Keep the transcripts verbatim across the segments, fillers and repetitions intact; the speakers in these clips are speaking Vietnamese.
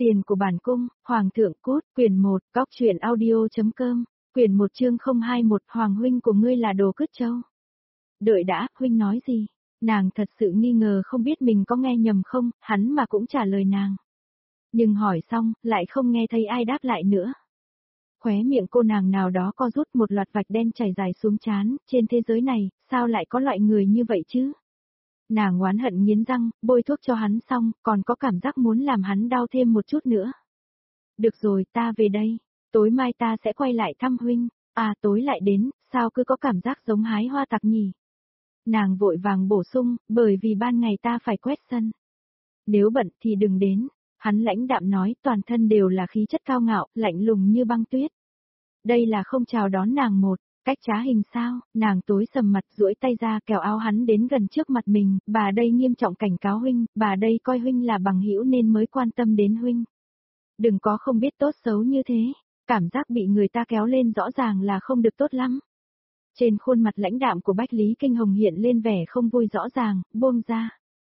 Tiền của bản cung, Hoàng thượng cút, quyển một, góc truyện audio.com, quyển một chương không hai mốt, Hoàng huynh của ngươi là đồ cứt trâu. Đợi đã, huynh nói gì? Nàng thật sự nghi ngờ không biết mình có nghe nhầm không, hắn mà cũng trả lời nàng. Nhưng hỏi xong, lại không nghe thấy ai đáp lại nữa. Khóe miệng cô nàng nào đó co rút, một loạt vạch đen chảy dài xuống trán, trên thế giới này, sao lại có loại người như vậy chứ? Nàng oán hận nghiến răng, bôi thuốc cho hắn xong, còn có cảm giác muốn làm hắn đau thêm một chút nữa. Được rồi, ta về đây, tối mai ta sẽ quay lại thăm huynh, à tối lại đến, sao cứ có cảm giác giống hái hoa tặc nhỉ? Nàng vội vàng bổ sung, bởi vì ban ngày ta phải quét sân. Nếu bận thì đừng đến, hắn lãnh đạm nói, toàn thân đều là khí chất cao ngạo, lạnh lùng như băng tuyết. Đây là không chào đón nàng một cách trá hình sao? Nàng tối sầm mặt duỗi tay ra kéo áo hắn đến gần trước mặt mình, bà đây nghiêm trọng cảnh cáo huynh, bà đây coi huynh là bằng hữu nên mới quan tâm đến huynh. Đừng có không biết tốt xấu như thế, cảm giác bị người ta kéo lên rõ ràng là không được tốt lắm. Trên khuôn mặt lãnh đạm của Bách Lý Kinh Hồng hiện lên vẻ không vui rõ ràng, buông ra.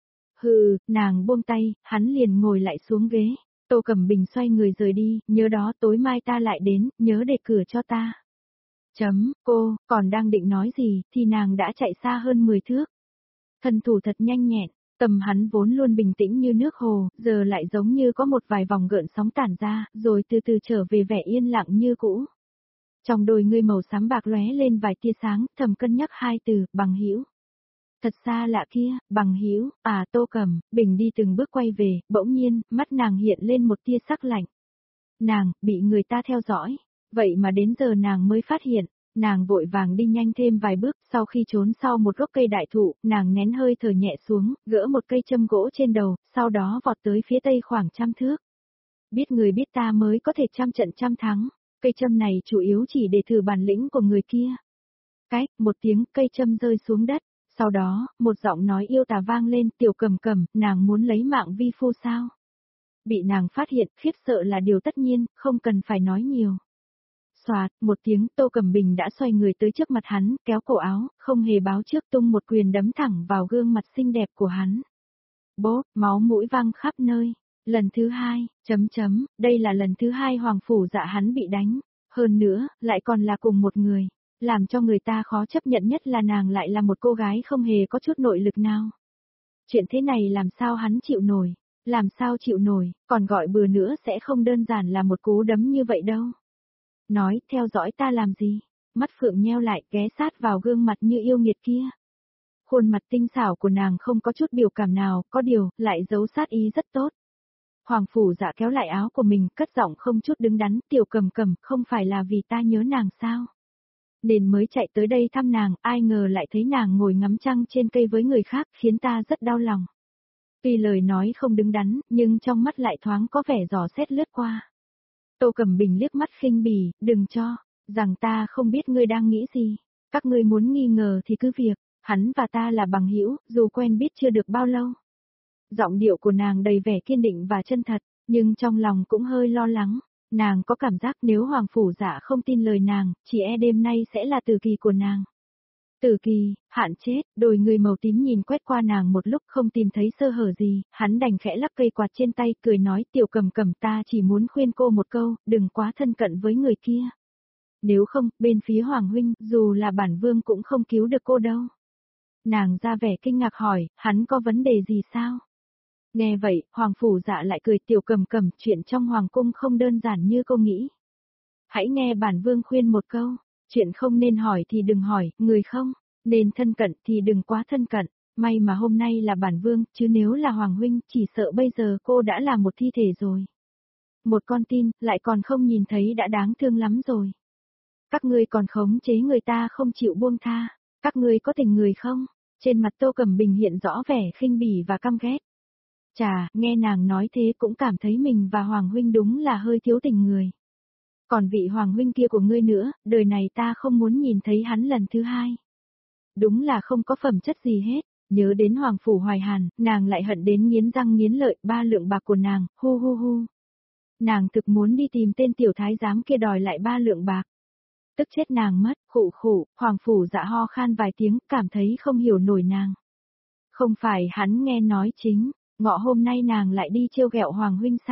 Hừ, nàng buông tay, hắn liền ngồi lại xuống ghế. Tô Cẩm Bình xoay người rời đi, nhớ đó tối mai ta lại đến, nhớ để cửa cho ta. Chấm, cô, còn đang định nói gì, thì nàng đã chạy xa hơn mười thước. Thân thủ thật nhanh nhẹn, tầm hắn vốn luôn bình tĩnh như nước hồ, giờ lại giống như có một vài vòng gợn sóng tản ra, rồi từ từ trở về vẻ yên lặng như cũ. Trong đôi ngươi màu xám bạc lóe lên vài tia sáng, thầm cân nhắc hai từ, bằng hữu. Thật xa lạ kia, bằng hữu, à Tô Cẩm Bình đi từng bước quay về, bỗng nhiên, mắt nàng hiện lên một tia sắc lạnh. Nàng, bị người ta theo dõi, vậy mà đến giờ nàng mới phát hiện, nàng vội vàng đi nhanh thêm vài bước, sau khi trốn sau một gốc cây đại thụ, nàng nén hơi thở nhẹ xuống, gỡ một cây châm gỗ trên đầu, sau đó vọt tới phía tây khoảng trăm thước. Biết người biết ta mới có thể trăm trận trăm thắng, cây châm này chủ yếu chỉ để thử bản lĩnh của người kia. Cái, một tiếng cây châm rơi xuống đất. Sau đó, một giọng nói yêu tà vang lên, Tiểu Cẩm Cẩm, nàng muốn lấy mạng vi phu sao? Bị nàng phát hiện, khiếp sợ là điều tất nhiên, không cần phải nói nhiều. Xoạt, một tiếng, Tô Cẩm Bình đã xoay người tới trước mặt hắn, kéo cổ áo, không hề báo trước tung một quyền đấm thẳng vào gương mặt xinh đẹp của hắn. Bốp, máu mũi văng khắp nơi. Lần thứ hai, chấm chấm, đây là lần thứ hai Hoàng Phủ Dạ hắn bị đánh. Hơn nữa, lại còn là cùng một người. Làm cho người ta khó chấp nhận nhất là nàng lại là một cô gái không hề có chút nội lực nào. Chuyện thế này làm sao hắn chịu nổi, làm sao chịu nổi, còn gọi bừa nữa sẽ không đơn giản là một cú đấm như vậy đâu. Nói, theo dõi ta làm gì? Mắt Phượng nheo lại, ghé sát vào gương mặt như yêu nghiệt kia. Khuôn mặt tinh xảo của nàng không có chút biểu cảm nào, có điều, lại giấu sát ý rất tốt. Hoàng Phủ Dạ kéo lại áo của mình, cất giọng không chút đứng đắn, Tiểu Cẩm Cẩm, không phải là vì ta nhớ nàng sao? Nên mới chạy tới đây thăm nàng, ai ngờ lại thấy nàng ngồi ngắm trăng trên cây với người khác, khiến ta rất đau lòng. Tuy lời nói không đứng đắn, nhưng trong mắt lại thoáng có vẻ dò xét lướt qua. Tô Cẩm Bình liếc mắt khinh bỉ, đừng cho, rằng ta không biết ngươi đang nghĩ gì. Các ngươi muốn nghi ngờ thì cứ việc, hắn và ta là bằng hữu, dù quen biết chưa được bao lâu. Giọng điệu của nàng đầy vẻ kiên định và chân thật, nhưng trong lòng cũng hơi lo lắng. Nàng có cảm giác nếu Hoàng Phủ Dạ không tin lời nàng, chỉ e đêm nay sẽ là tử kỳ của nàng. Tử kỳ, hạn chết, đôi người màu tím nhìn quét qua nàng một lúc không tìm thấy sơ hở gì, hắn đành khẽ lắc cây quạt trên tay, cười nói, Tiểu Cẩm Cẩm, ta chỉ muốn khuyên cô một câu, đừng quá thân cận với người kia. Nếu không, bên phía Hoàng huynh, dù là bản vương cũng không cứu được cô đâu. Nàng ra vẻ kinh ngạc hỏi, hắn có vấn đề gì sao? Nghe vậy, Hoàng Phủ Dạ lại cười, Tiểu Cẩm Cẩm, chuyện trong Hoàng cung không đơn giản như cô nghĩ. Hãy nghe bản vương khuyên một câu, chuyện không nên hỏi thì đừng hỏi, người không, nên thân cận thì đừng quá thân cận, may mà hôm nay là bản vương, chứ nếu là Hoàng huynh, chỉ sợ bây giờ cô đã là một thi thể rồi. Một con tin, lại còn không nhìn thấy đã đáng thương lắm rồi. Các ngươi còn khống chế người ta không chịu buông tha, các ngươi có tình người không? Trên mặt Tô Cẩm Bình hiện rõ vẻ khinh bỉ và căm ghét. Chà, nghe nàng nói thế cũng cảm thấy mình và Hoàng huynh đúng là hơi thiếu tình người. Còn vị Hoàng huynh kia của ngươi nữa, đời này ta không muốn nhìn thấy hắn lần thứ hai. Đúng là không có phẩm chất gì hết, nhớ đến Hoàng Phủ Hoài Hàn, nàng lại hận đến nghiến răng nghiến lợi, ba lượng bạc của nàng, hu hu hu. Nàng thực muốn đi tìm tên tiểu thái giám kia đòi lại ba lượng bạc. Tức chết nàng mất, khụ khụ, Hoàng Phủ Dạ ho khan vài tiếng, cảm thấy không hiểu nổi nàng. Không phải hắn nghe nói chính. Ngọ hôm nay nàng lại đi trêu ghẹo Hoàng huynh sao?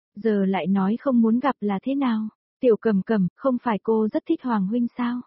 Giờ lại nói không muốn gặp là thế nào? Tiểu Cầm Cầm, không phải cô rất thích Hoàng huynh sao?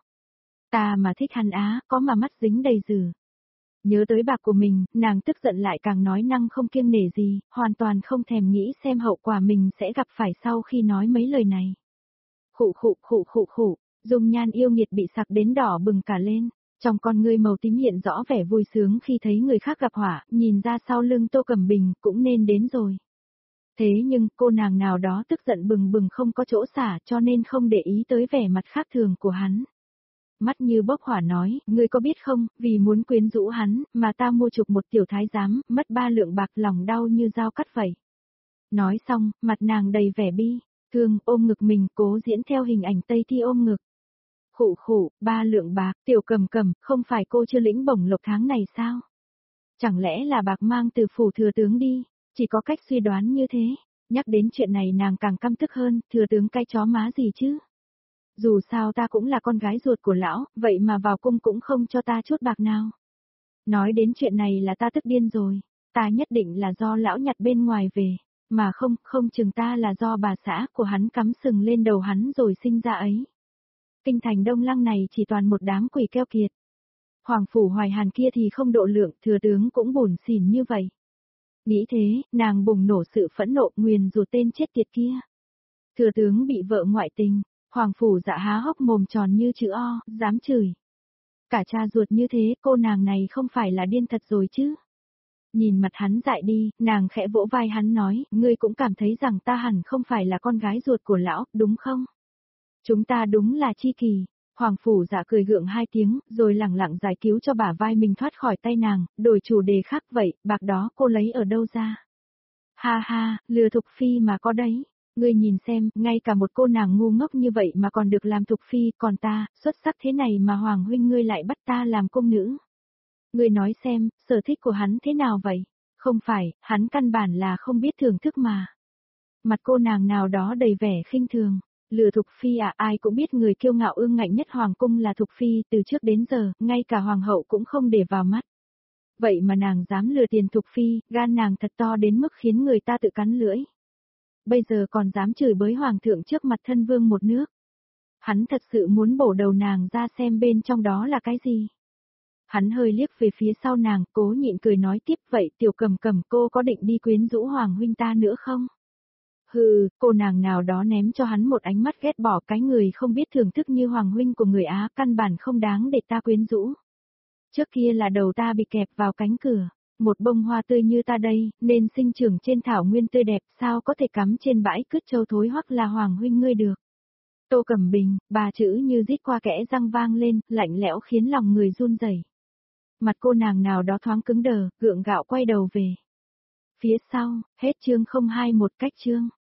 Ta mà thích hắn á, có mà mắt dính đầy dử. Nhớ tới bạc của mình, nàng tức giận lại càng nói năng không kiêng nể gì, hoàn toàn không thèm nghĩ xem hậu quả mình sẽ gặp phải sau khi nói mấy lời này. Khụ khụ khụ khụ khụ, dung nhan yêu nghiệt bị sặc đến đỏ bừng cả lên, trong con ngươi màu tím hiện rõ vẻ vui sướng khi thấy người khác gặp họa, nhìn ra sau lưng Tô Cẩm Bình cũng nên đến rồi. Thế nhưng cô nàng nào đó tức giận bừng bừng không có chỗ xả cho nên không để ý tới vẻ mặt khác thường của hắn. Mắt như bốc hỏa nói, ngươi có biết không, vì muốn quyến rũ hắn, mà ta mua chuộc một tiểu thái giám, mất ba lượng bạc lòng đau như dao cắt vậy. Nói xong, mặt nàng đầy vẻ bi, thương, ôm ngực mình, cố diễn theo hình ảnh Tây Thi ôm ngực. Khụ khụ, ba lượng bạc, Tiểu Cầm Cầm, không phải cô chưa lĩnh bổng lộc tháng này sao? Chẳng lẽ là bạc mang từ phủ thừa tướng đi? Chỉ có cách suy đoán như thế. Nhắc đến chuyện này nàng càng căm tức hơn, thừa tướng cái chó má gì chứ? Dù sao ta cũng là con gái ruột của lão, vậy mà vào cung cũng không cho ta chút bạc nào. Nói đến chuyện này là ta tức điên rồi, ta nhất định là do lão nhặt bên ngoài về, mà không, không chừng ta là do bà xã của hắn cắm sừng lên đầu hắn rồi sinh ra ấy. Kinh thành Đông Lăng này chỉ toàn một đám quỷ keo kiệt. Hoàng phủ Hoài Hàn kia thì không độ lượng, thừa tướng cũng bủn xỉn như vậy. Nghĩ thế, nàng bùng nổ sự phẫn nộ nguyền rủa tên chết tiệt kia. Thừa tướng bị vợ ngoại tình, Hoàng phủ Dạ há hốc mồm tròn như chữ O, dám chửi. Cả cha ruột như thế, cô nàng này không phải là điên thật rồi chứ. Nhìn mặt hắn dại đi, nàng khẽ vỗ vai hắn nói, ngươi cũng cảm thấy rằng ta hẳn không phải là con gái ruột của lão, đúng không? Chúng ta đúng là chi kỷ. Hoàng phủ Dạ cười gượng hai tiếng, rồi lẳng lặng giải cứu cho bả vai mình thoát khỏi tay nàng, đổi chủ đề khác vậy, bạc đó cô lấy ở đâu ra? Ha ha, lừa Thục Phi mà có đấy. Ngươi nhìn xem, ngay cả một cô nàng ngu ngốc như vậy mà còn được làm Thục Phi, còn ta, xuất sắc thế này mà Hoàng huynh ngươi lại bắt ta làm công nữ. Ngươi nói xem, sở thích của hắn thế nào vậy? Không phải, hắn căn bản là không biết thưởng thức mà. Mặt cô nàng nào đó đầy vẻ khinh thường. Lừa Thục Phi à, ai cũng biết người kiêu ngạo ương ngạnh nhất Hoàng cung là Thục Phi, từ trước đến giờ, ngay cả Hoàng hậu cũng không để vào mắt. Vậy mà nàng dám lừa tiền Thục Phi, gan nàng thật to đến mức khiến người ta tự cắn lưỡi. Bây giờ còn dám chửi bới Hoàng thượng trước mặt thân vương một nước. Hắn thật sự muốn bổ đầu nàng ra xem bên trong đó là cái gì. Hắn hơi liếc về phía sau nàng, cố nhịn cười nói tiếp, vậy Tiểu Cầm Cầm cô có định đi quyến rũ Hoàng huynh ta nữa không? Hừ, cô nàng nào đó ném cho hắn một ánh mắt ghét bỏ, cái người không biết thưởng thức như Hoàng huynh của người Á, căn bản không đáng để ta quyến rũ. Trước kia là đầu ta bị kẹp vào cánh cửa, một bông hoa tươi như ta đây, nên sinh trưởng trên thảo nguyên tươi đẹp, sao có thể cắm trên bãi cứt trâu thối hoặc là Hoàng huynh ngươi được. Tô Cẩm Bình, ba chữ như rít qua kẽ răng vang lên, lạnh lẽo khiến lòng người run rẩy. Mặt cô nàng nào đó thoáng cứng đờ, gượng gạo quay đầu về. Phía sau, hết chương không hai một cách chương.